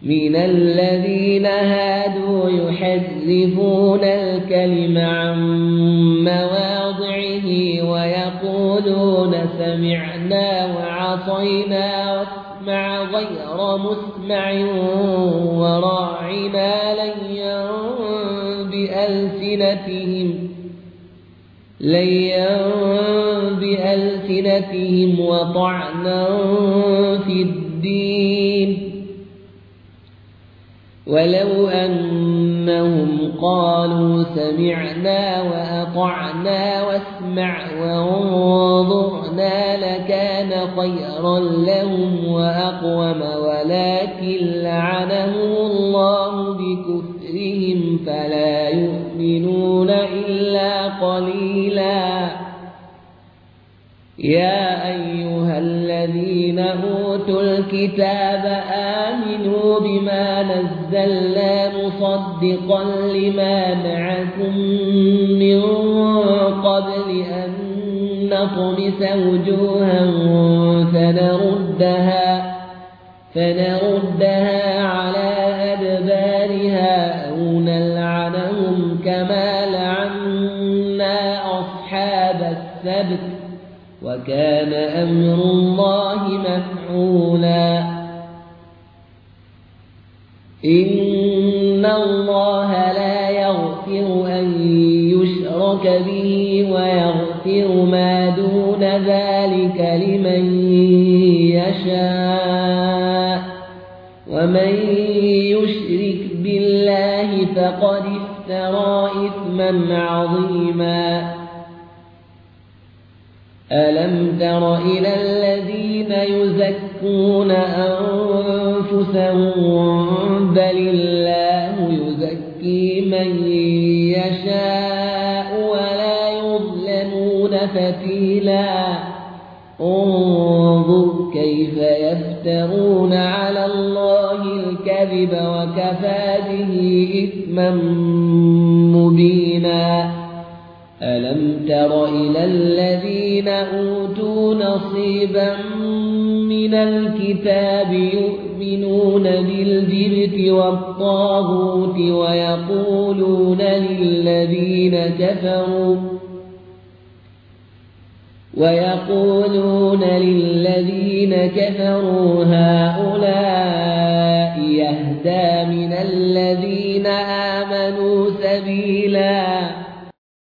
من الذين هادوا يحرفون الكلم عن مواضعه ويقولون سمعنا وعصينا واسمع غير مسمع وراعنا ليا بألسنتهم وطعنا في الدين ولو أنهم قالوا سمعنا وأطعنا واسمع وانظرنا لكان خيرا لهم وأقوم ولكن لعنهم الله بكفرهم فلا يؤمنون إلا قليلا. يا أيها الذين أوتوا الكتاب آمنوا بما نزلنا مصدقا لما معكم من قبل أن نطمس وجوها فنردها على أدبارها أو نلعنهم كما لعنا أصحاب السبت وكان أمر الله مفعولا. إن الله لا يغفر أن يشرك به ويغفر ما دون ذلك لمن يشاء ومن يشرك بالله فقد افترى إثما عظيما. ألم تر إلى الذين يزكون أنفسهم بل الله يزكي من يشاء ولا يظلمون فتيلا. انظر كيف يفترون على الله الكذب وكفى به إثما مبينا. ألم تر إلى الذين أوتوا نصيبا من الكتاب يؤمنون بالجبت والطاغوت ويقولون للذين كفروا هؤلاء يهدى من الذين آمنوا سبيلا.